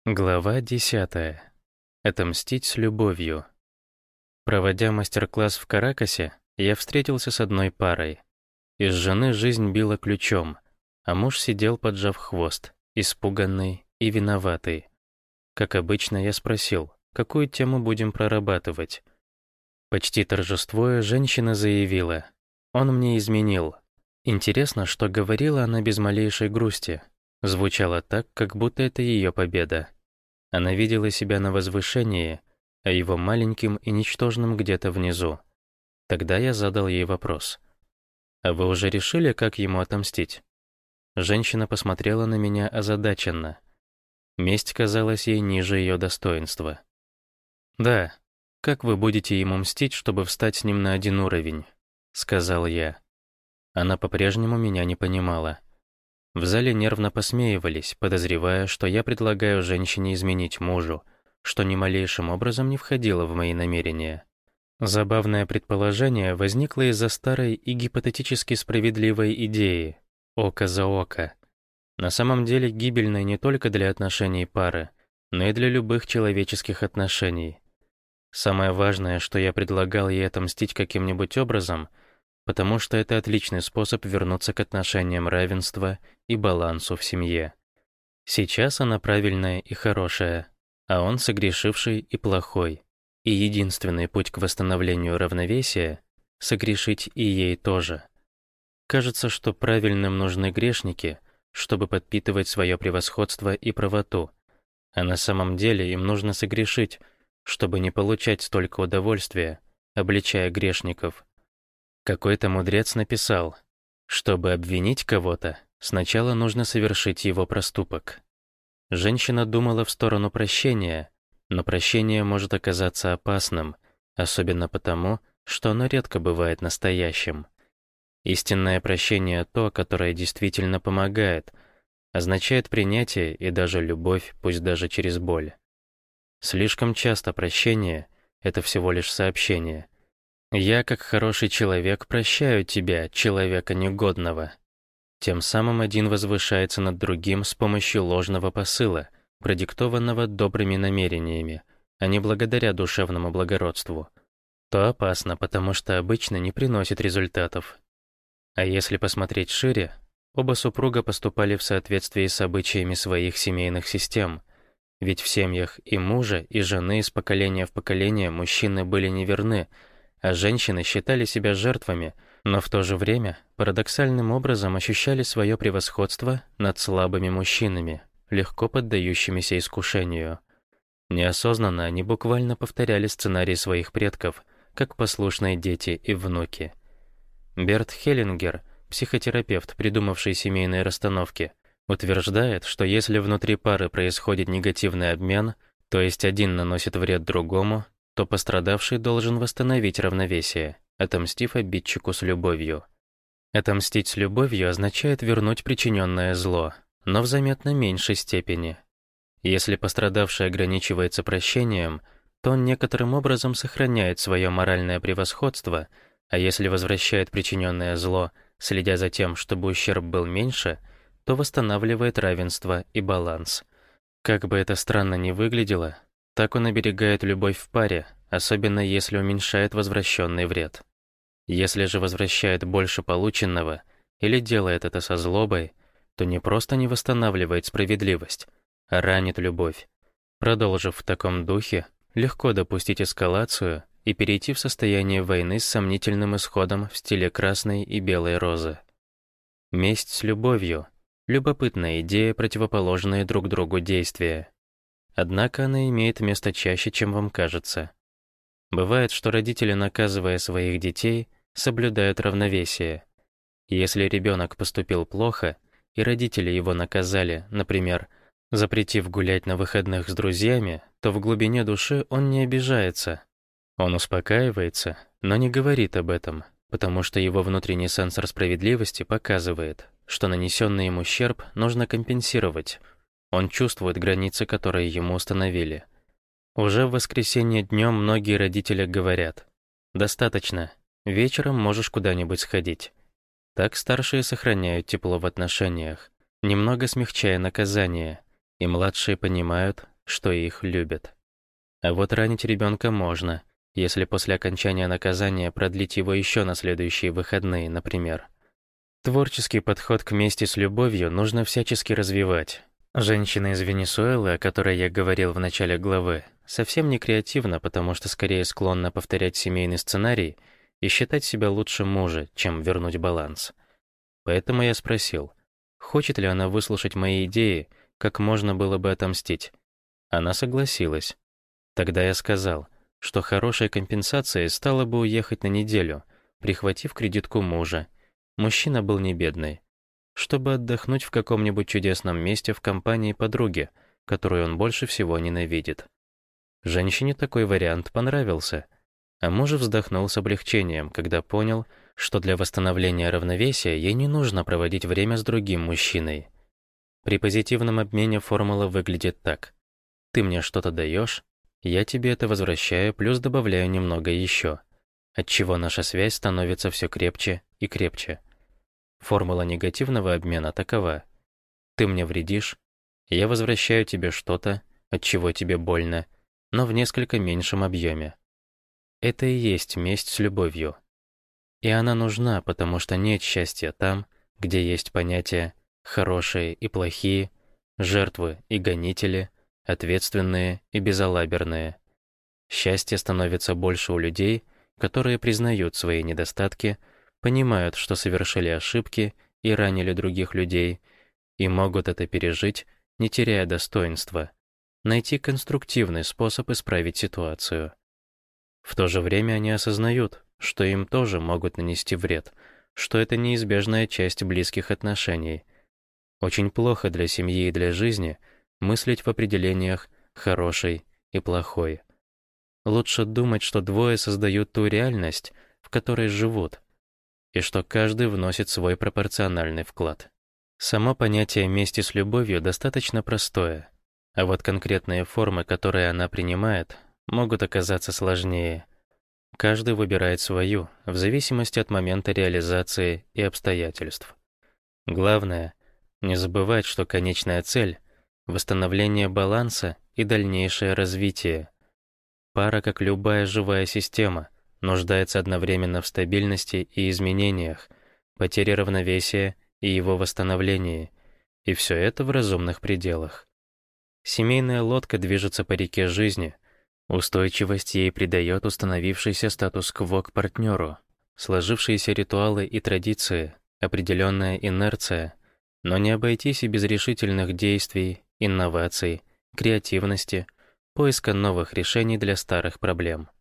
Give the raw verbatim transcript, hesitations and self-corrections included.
Глава десятая. Отомстить с любовью. Проводя мастер-класс в Каракасе, я встретился с одной парой. Из жены жизнь била ключом, а муж сидел, поджав хвост, испуганный и виноватый. Как обычно, я спросил, какую тему будем прорабатывать. Почти торжествуя, женщина заявила: «Он мне изменил». Интересно, что говорила она без малейшей грусти. Звучало так, как будто это ее победа. Она видела себя на возвышении, а его маленьким и ничтожным где-то внизу. Тогда я задал ей вопрос: «А вы уже решили, как ему отомстить?» Женщина посмотрела на меня озадаченно. Месть казалась ей ниже ее достоинства. «Да, как вы будете ему мстить, чтобы встать с ним на один уровень?» — сказал я. Она по-прежнему меня не понимала. В зале нервно посмеивались, подозревая, что я предлагаю женщине изменить мужу, что ни малейшим образом не входило в мои намерения. Забавное предположение возникло из-за старой и гипотетически справедливой идеи «око за око». На самом деле гибельной не только для отношений пары, но и для любых человеческих отношений. Самое важное, что я предлагал ей отомстить каким-нибудь образом, потому что это отличный способ вернуться к отношениям равенства и балансу в семье. Сейчас она правильная и хорошая, а он согрешивший и плохой. И единственный путь к восстановлению равновесия — согрешить и ей тоже. Кажется, что правильным нужны грешники, чтобы подпитывать свое превосходство и правоту, а на самом деле им нужно согрешить, чтобы не получать столько удовольствия, обличая грешников. Какой-то мудрец написал: чтобы обвинить кого-то, сначала нужно совершить его проступок. Женщина думала в сторону прощения, но прощение может оказаться опасным, особенно потому, что оно редко бывает настоящим. Истинное прощение — то, которое действительно помогает, означает принятие и даже любовь, пусть даже через боль. Слишком часто прощение — это всего лишь сообщение: «Я, как хороший человек, прощаю тебя, человека негодного». Тем самым один возвышается над другим с помощью ложного посыла, продиктованного добрыми намерениями, а не благодаря душевному благородству. То опасно, потому что обычно не приносит результатов. А если посмотреть шире, оба супруга поступали в соответствии с обычаями своих семейных систем, ведь в семьях и мужа, и жены из поколения в поколение мужчины были неверны, а женщины считали себя жертвами, но в то же время парадоксальным образом ощущали свое превосходство над слабыми мужчинами, легко поддающимися искушению. Неосознанно они буквально повторяли сценарий своих предков, как послушные дети и внуки. Берт Хеллингер, психотерапевт, придумавший семейные расстановки, утверждает, что если внутри пары происходит негативный обмен, то есть один наносит вред другому, то пострадавший должен восстановить равновесие, отомстив обидчику с любовью. Отомстить с любовью означает вернуть причиненное зло, но в заметно меньшей степени. Если пострадавший ограничивается прощением, то он некоторым образом сохраняет свое моральное превосходство, а если возвращает причиненное зло, следя за тем, чтобы ущерб был меньше, то восстанавливает равенство и баланс. Как бы это странно ни выглядело, так он оберегает любовь в паре, особенно если уменьшает возвращенный вред. Если же возвращает больше полученного или делает это со злобой, то не просто не восстанавливает справедливость, а ранит любовь. Продолжив в таком духе, легко допустить эскалацию и перейти в состояние войны с сомнительным исходом в стиле красной и белой розы. Месть с любовью — любопытная идея, противоположные друг другу действия. Однако она имеет место чаще, чем вам кажется. Бывает, что родители, наказывая своих детей, соблюдают равновесие. Если ребенок поступил плохо, и родители его наказали, например, запретив гулять на выходных с друзьями, то в глубине души он не обижается. Он успокаивается, но не говорит об этом, потому что его внутренний сенсор справедливости показывает, что нанесенный им ущерб нужно компенсировать. Он чувствует границы, которые ему установили. Уже в воскресенье днем многие родители говорят: «Достаточно, вечером можешь куда-нибудь сходить». Так старшие сохраняют тепло в отношениях, немного смягчая наказание, и младшие понимают, что их любят. А вот ранить ребенка можно, если после окончания наказания продлить его еще на следующие выходные, например. Творческий подход к мести с любовью нужно всячески развивать. Женщина из Венесуэлы, о которой я говорил в начале главы, совсем не креативна, потому что скорее склонна повторять семейный сценарий и считать себя лучше мужа, чем вернуть баланс. Поэтому я спросил, хочет ли она выслушать мои идеи, как можно было бы отомстить. Она согласилась. Тогда я сказал, что хорошей компенсацией стало бы уехать на неделю, прихватив кредитку мужа. Мужчина был не бедный. Чтобы отдохнуть в каком-нибудь чудесном месте в компании подруги, которую он больше всего ненавидит. Женщине такой вариант понравился, а муж вздохнул с облегчением, когда понял, что для восстановления равновесия ей не нужно проводить время с другим мужчиной. При позитивном обмене формула выглядит так. Ты мне что-то даешь, я тебе это возвращаю, плюс добавляю немного еще, отчего наша связь становится все крепче и крепче. Формула негативного обмена такова. Ты мне вредишь, я возвращаю тебе что-то, от чего тебе больно, но в несколько меньшем объеме. Это и есть месть с любовью. И она нужна, потому что нет счастья там, где есть понятия «хорошие» и «плохие», «жертвы» и «гонители», «ответственные» и «безалаберные». Счастье становится больше у людей, которые признают свои недостатки, понимают, что совершили ошибки и ранили других людей, и могут это пережить, не теряя достоинства, найти конструктивный способ исправить ситуацию. В то же время они осознают, что им тоже могут нанести вред, что это неизбежная часть близких отношений. Очень плохо для семьи и для жизни мыслить в определениях «хороший» и «плохой». Лучше думать, что двое создают ту реальность, в которой живут, и что каждый вносит свой пропорциональный вклад. Само понятие мести с любовью достаточно простое, а вот конкретные формы, которые она принимает, могут оказаться сложнее. Каждый выбирает свою, в зависимости от момента реализации и обстоятельств. Главное — не забывать, что конечная цель — восстановление баланса и дальнейшее развитие. Пара, как любая живая система, нуждается одновременно в стабильности и изменениях, потере равновесия и его восстановлении, и все это в разумных пределах. Семейная лодка движется по реке жизни, устойчивость ей придает установившийся статус-кво к партнеру, сложившиеся ритуалы и традиции, определенная инерция, но не обойтись и без решительных действий, инноваций, креативности, поиска новых решений для старых проблем.